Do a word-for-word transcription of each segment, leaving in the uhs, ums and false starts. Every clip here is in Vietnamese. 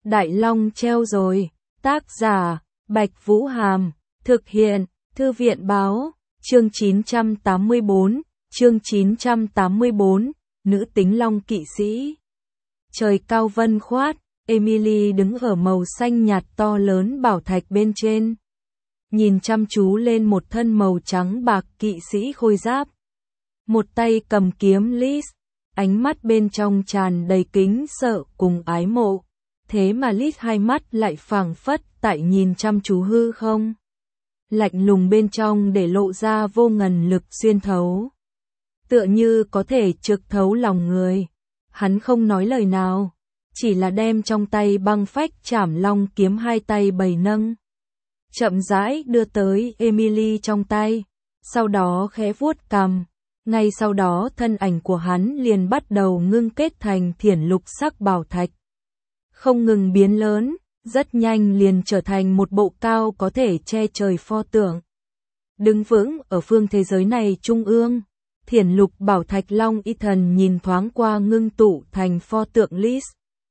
Đại Long treo rồi. Tác giả, Bạch Vũ Hàm. Thực hiện, Thư viện Báo. Chương chín trăm tám mươi tư, chương chín trăm tám mươi tư, nữ tính Long kỵ sĩ. Trời cao vân khoát, Emily đứng ở màu xanh nhạt to lớn bảo thạch bên trên. Nhìn chăm chú lên một thân màu trắng bạc kỵ sĩ khôi giáp. Một tay cầm kiếm Liz, ánh mắt bên trong tràn đầy kính sợ cùng ái mộ. Thế mà Liz hai mắt lại phảng phất tại nhìn chăm chú hư không. Lạnh lùng bên trong để lộ ra vô ngần lực xuyên thấu. Tựa như có thể trực thấu lòng người. Hắn không nói lời nào, chỉ là đem trong tay băng phách chảm long kiếm hai tay bày nâng. Chậm rãi đưa tới Emily trong tay, sau đó khẽ vuốt cằm. Ngay sau đó thân ảnh của hắn liền bắt đầu ngưng kết thành thiển lục sắc bảo thạch. Không ngừng biến lớn, rất nhanh liền trở thành một bộ cao có thể che trời pho tượng. Đứng vững ở phương thế giới này trung ương, thiển lục bảo thạch long y thần nhìn thoáng qua ngưng tụ thành pho tượng Liz.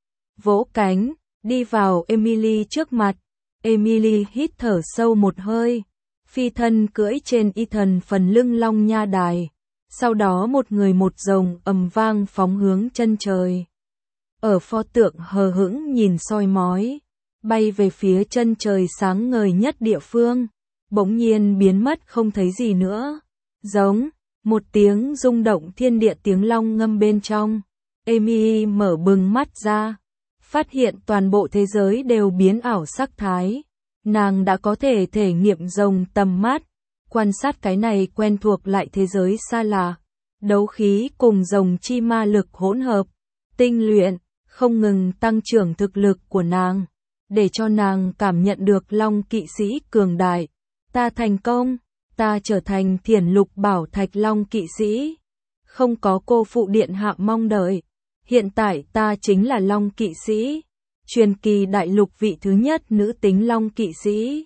Vỗ cánh, đi vào Emily trước mặt. Emily hít thở sâu một hơi, phi thân cưỡi trên y thần phần lưng long nha đài. Sau đó một người một rồng ầm vang phóng hướng chân trời. Ở pho tượng hờ hững nhìn soi mói, bay về phía chân trời sáng ngời nhất địa phương, bỗng nhiên biến mất không thấy gì nữa. Giống, một tiếng rung động thiên địa tiếng long ngâm bên trong. Emily mở bừng mắt ra, phát hiện toàn bộ thế giới đều biến ảo sắc thái. Nàng đã có thể thể nghiệm rồng tầm mắt, quan sát cái này quen thuộc lại thế giới xa lạ. Đấu khí cùng rồng chi ma lực hỗn hợp, tinh luyện, không ngừng tăng trưởng thực lực của nàng, để cho nàng cảm nhận được long kỵ sĩ cường đại. Ta thành công, ta trở thành thiển lục bảo thạch long kỵ sĩ. Không có cô phụ điện hạ mong đợi. Hiện tại ta chính là long kỵ sĩ, truyền kỳ đại lục vị thứ nhất nữ tính long kỵ sĩ.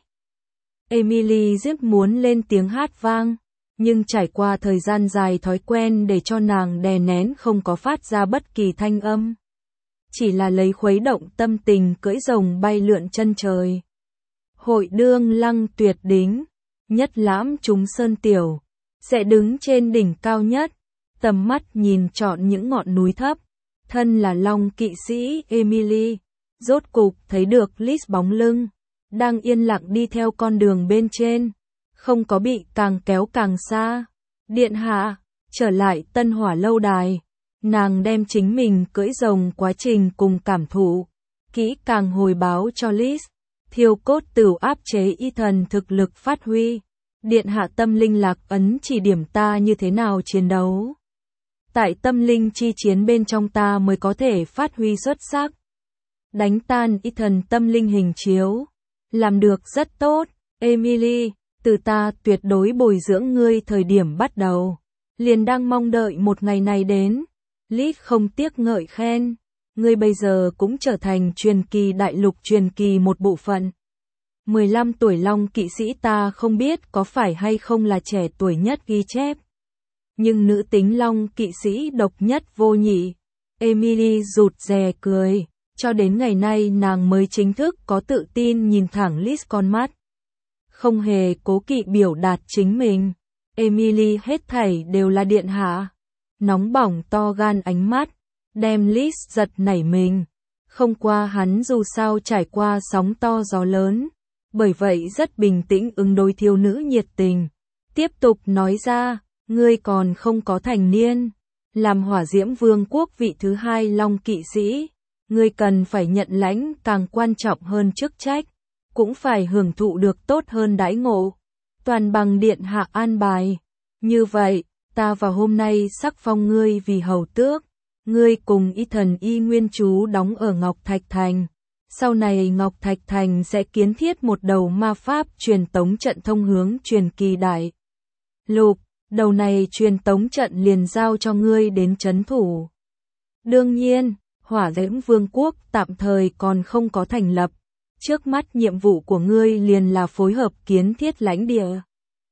Emily rất muốn lên tiếng hát vang, nhưng trải qua thời gian dài thói quen để cho nàng đè nén không có phát ra bất kỳ thanh âm. Chỉ là lấy khuấy động tâm tình cưỡi rồng bay lượn chân trời. Hội đương lăng tuyệt đính, nhất lãm chúng sơn tiểu, sẽ đứng trên đỉnh cao nhất, tầm mắt nhìn trọn những ngọn núi thấp. Thân là long kỵ sĩ Emily, rốt cục thấy được Liz bóng lưng, đang yên lặng đi theo con đường bên trên, không có bị càng kéo càng xa. Điện hạ, trở lại Tân Hỏa lâu đài, nàng đem chính mình cưỡi rồng quá trình cùng cảm thụ, kỹ càng hồi báo cho Liz. Thiêu cốt tửu áp chế y thần thực lực phát huy. Điện hạ tâm linh lạc ấn chỉ điểm ta như thế nào chiến đấu. Tại tâm linh chi chiến bên trong ta mới có thể phát huy xuất sắc. Đánh tan y thần tâm linh hình chiếu. Làm được rất tốt, Emily, từ ta tuyệt đối bồi dưỡng ngươi thời điểm bắt đầu. Liền đang mong đợi một ngày này đến. Liz không tiếc ngợi khen. Ngươi bây giờ cũng trở thành truyền kỳ đại lục truyền kỳ một bộ phận. mười lăm tuổi long kỵ sĩ ta không biết có phải hay không là trẻ tuổi nhất ghi chép. Nhưng nữ tính long kỵ sĩ độc nhất vô nhị. Emily rụt rè cười, cho đến ngày nay nàng mới chính thức có tự tin nhìn thẳng Liz con mắt. Không hề cố kỵ biểu đạt chính mình. Emily hết thảy đều là điện hạ. Nóng bỏng to gan ánh mắt, đem Liz giật nảy mình. Không qua hắn dù sao trải qua sóng to gió lớn, bởi vậy rất bình tĩnh ứng đối thiếu nữ nhiệt tình. Tiếp tục nói ra, ngươi còn không có thành niên, làm Hỏa Diễm Vương quốc vị thứ hai long kỵ sĩ, ngươi cần phải nhận lãnh càng quan trọng hơn chức trách, cũng phải hưởng thụ được tốt hơn đãi ngộ, toàn bằng điện hạ an bài. Như vậy, ta vào hôm nay sắc phong ngươi vì hầu tước, ngươi cùng y thần y nguyên trú đóng ở Ngọc Thạch Thành. Sau này Ngọc Thạch Thành sẽ kiến thiết một đầu ma pháp truyền tống trận thông hướng truyền kỳ đại lục. Đầu này truyền tống trận liền giao cho ngươi đến trấn thủ. Đương nhiên, Hỏa Diễm Vương quốc tạm thời còn không có thành lập. Trước mắt nhiệm vụ của ngươi liền là phối hợp kiến thiết lãnh địa.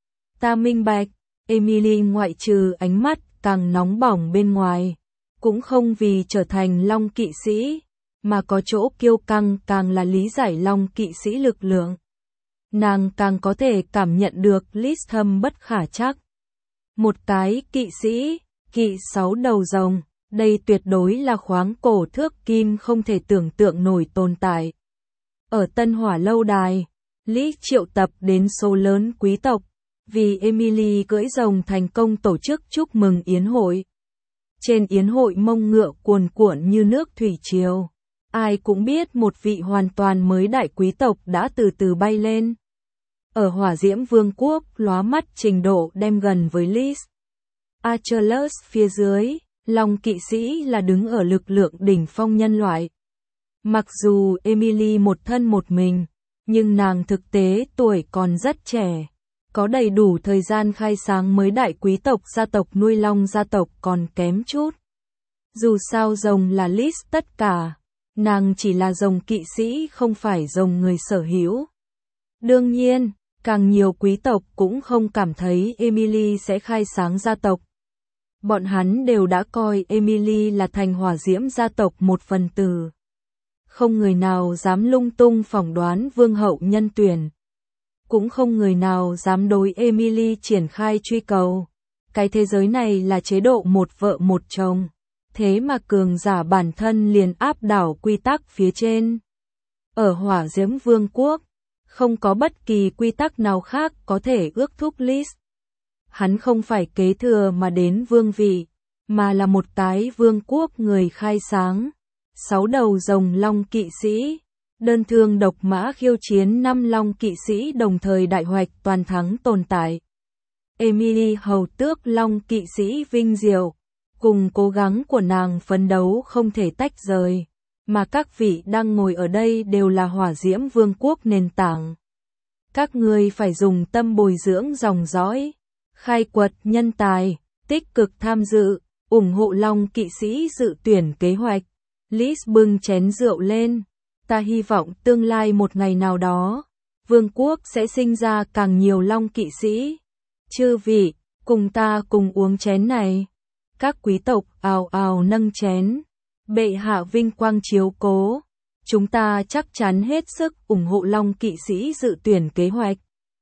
Ta minh bạch. Emily ngoại trừ ánh mắt càng nóng bỏng bên ngoài, cũng không vì trở thành long kỵ sĩ, mà có chỗ kiêu căng càng là lý giải Long kỵ sĩ lực lượng. Nàng càng có thể cảm nhận được Liz thâm bất khả trắc. Một cái kỵ sĩ, kỵ sáu đầu rồng, đây tuyệt đối là khoáng cổ thước kim không thể tưởng tượng nổi tồn tại. Ở Tân Hỏa lâu đài, Liz triệu tập đến số lớn quý tộc, vì Emily cưỡi rồng thành công tổ chức chúc mừng yến hội. Trên yến hội mông ngựa cuồn cuộn như nước thủy triều, ai cũng biết một vị hoàn toàn mới đại quý tộc đã từ từ bay lên. Ở Hỏa Diễm Vương quốc lóa mắt trình độ đem gần với Liz. Achilles phía dưới, Long kỵ sĩ là đứng ở lực lượng đỉnh phong nhân loại. Mặc dù Emily một thân một mình, nhưng nàng thực tế tuổi còn rất trẻ, có đầy đủ thời gian khai sáng mới đại quý tộc gia tộc nuôi long gia tộc còn kém chút. Dù sao rồng là Liz tất cả, nàng chỉ là rồng kỵ sĩ không phải rồng người sở hữu. Đương nhiên, càng nhiều quý tộc cũng không cảm thấy Emily sẽ khai sáng gia tộc. Bọn hắn đều đã coi Emily là thành Hỏa Diễm gia tộc một phần tử. Không người nào dám lung tung phỏng đoán vương hậu nhân tuyển. Cũng không người nào dám đối Emily triển khai truy cầu. Cái thế giới này là chế độ một vợ một chồng. Thế mà cường giả bản thân liền áp đảo quy tắc phía trên. Ở Hỏa Diễm Vương quốc, không có bất kỳ quy tắc nào khác có thể ước thúc Liz. Hắn không phải kế thừa mà đến vương vị, mà là một cái vương quốc người khai sáng. Sáu đầu rồng long kỵ sĩ, đơn thương độc mã khiêu chiến năm long kỵ sĩ đồng thời đại hoạch toàn thắng tồn tại. Emily hầu tước long kỵ sĩ vinh diệu, cùng cố gắng của nàng phấn đấu không thể tách rời, mà các vị đang ngồi ở đây đều là Hỏa Diễm Vương quốc nền tảng. Các ngươi phải dùng tâm bồi dưỡng dòng dõi, khai quật nhân tài, tích cực tham dự, ủng hộ long kỵ sĩ dự tuyển kế hoạch. Liz bưng chén rượu lên, ta hy vọng tương lai một ngày nào đó, vương quốc sẽ sinh ra càng nhiều long kỵ sĩ. Chư vị, cùng ta cùng uống chén này. Các quý tộc ào ào nâng chén. Bệ hạ vinh quang chiếu cố. Chúng ta chắc chắn hết sức ủng hộ long kỵ sĩ dự tuyển kế hoạch.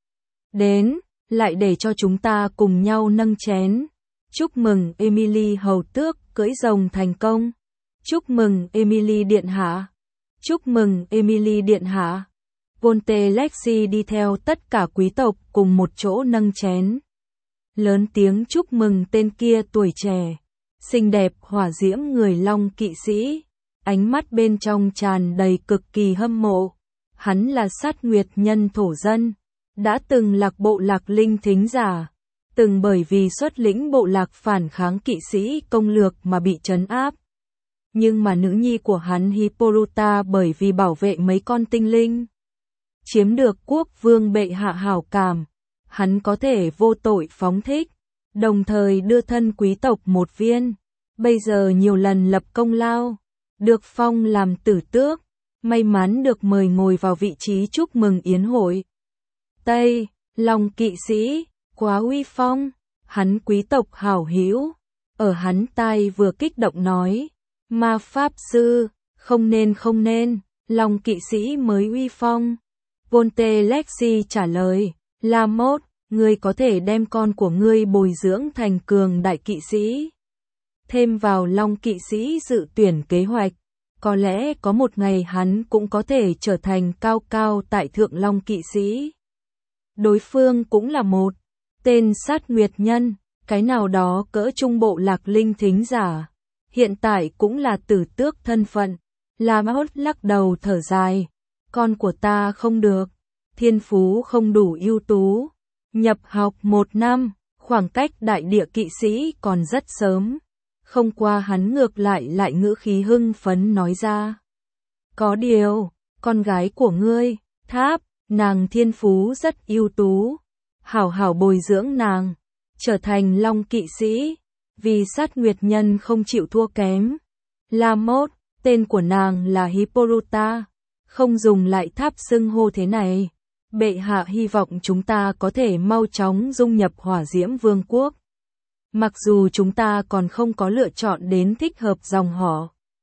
Đến, lại để cho chúng ta cùng nhau nâng chén. Chúc mừng Emily hầu tước cưỡi rồng thành công. Chúc mừng Emily điện hạ. Chúc mừng Emily điện hạ. Volte Lexi đi theo tất cả quý tộc cùng một chỗ nâng chén. Lớn tiếng chúc mừng tên kia tuổi trẻ, xinh đẹp hỏa diễm người long kỵ sĩ. Ánh mắt bên trong tràn đầy cực kỳ hâm mộ. Hắn là sát nguyệt nhân thổ dân, đã từng lạc bộ lạc linh thính giả, từng bởi vì xuất lĩnh bộ lạc phản kháng kỵ sĩ công lược mà bị trấn áp. Nhưng mà nữ nhi của hắn Hippolyta bởi vì bảo vệ mấy con tinh linh, chiếm được quốc vương bệ hạ hảo cảm, hắn có thể vô tội phóng thích, đồng thời đưa thân quý tộc một viên, bây giờ nhiều lần lập công lao, được phong làm tử tước, may mắn được mời ngồi vào vị trí chúc mừng yến hội. Tây, Long kỵ sĩ, quá uy phong, hắn quý tộc hảo hữu, ở hắn tai vừa kích động nói, ma pháp sư, không nên không nên, Long kỵ sĩ mới uy phong. Volte Lexi trả lời, La Mốt, ngươi có thể đem con của ngươi bồi dưỡng thành cường đại kỵ sĩ. Thêm vào Long kỵ sĩ dự tuyển kế hoạch, có lẽ có một ngày hắn cũng có thể trở thành cao cao tại thượng Long kỵ sĩ. Đối phương cũng là một tên sát nguyệt nhân, cái nào đó cỡ trung bộ lạc linh thính giả, hiện tại cũng là tử tước thân phận. La Mốt lắc đầu thở dài, con của ta không được, thiên phú không đủ ưu tú, nhập học một năm, khoảng cách đại địa kỵ sĩ còn rất sớm. Không qua hắn ngược lại lại ngữ khí hưng phấn nói ra. Có điều, con gái của ngươi, Tháp, nàng thiên phú rất ưu tú, hảo hảo bồi dưỡng nàng, trở thành Long kỵ sĩ, vì sát nguyệt nhân không chịu thua kém. La Mốt, tên của nàng là Hippolyta, không dùng lại Tháp xưng hô thế này. Bệ hạ hy vọng chúng ta có thể mau chóng dung nhập Hỏa Diễm Vương quốc. Mặc dù chúng ta còn không có lựa chọn đến thích hợp dòng họ,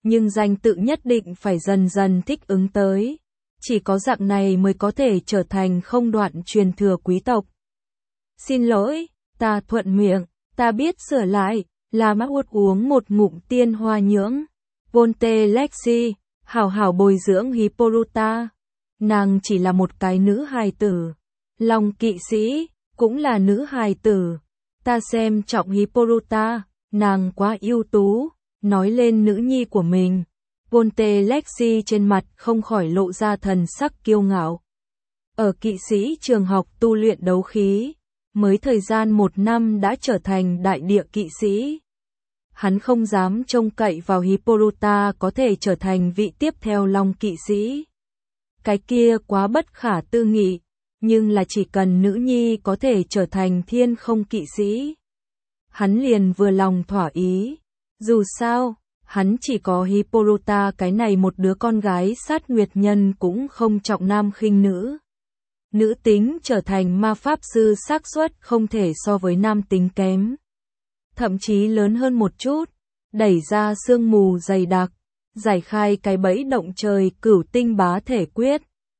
nhưng danh tự nhất định phải dần dần thích ứng tới. Chỉ có dạng này mới có thể trở thành không đoạn truyền thừa quý tộc. Xin lỗi, ta thuận miệng, ta biết sửa lại, là mắc uất uống một ngụm tiên hoa nhưỡng. Volte Lexi, hảo hảo bồi dưỡng Hippolyta. Nàng chỉ là một cái nữ hài tử. Long kỵ sĩ, cũng là nữ hài tử. Ta xem trọng Hippolyta, nàng quá ưu tú, nói lên nữ nhi của mình. Volte Lexi trên mặt không khỏi lộ ra thần sắc kiêu ngạo. Ở kỵ sĩ trường học tu luyện đấu khí, mới thời gian một năm đã trở thành đại địa kỵ sĩ. Hắn không dám trông cậy vào Hippolyta có thể trở thành vị tiếp theo Long kỵ sĩ. Cái kia quá bất khả tư nghị, nhưng là chỉ cần nữ nhi có thể trở thành thiên không kỵ sĩ. Hắn liền vừa lòng thỏa ý. Dù sao, hắn chỉ có Hippolyta cái này một đứa con gái sát nguyệt nhân cũng không trọng nam khinh nữ. Nữ tính trở thành ma pháp sư xác suất không thể so với nam tính kém. Thậm chí lớn hơn một chút, đẩy ra sương mù dày đặc, giải khai cái bẫy động trời cửu tinh bá thể quyết.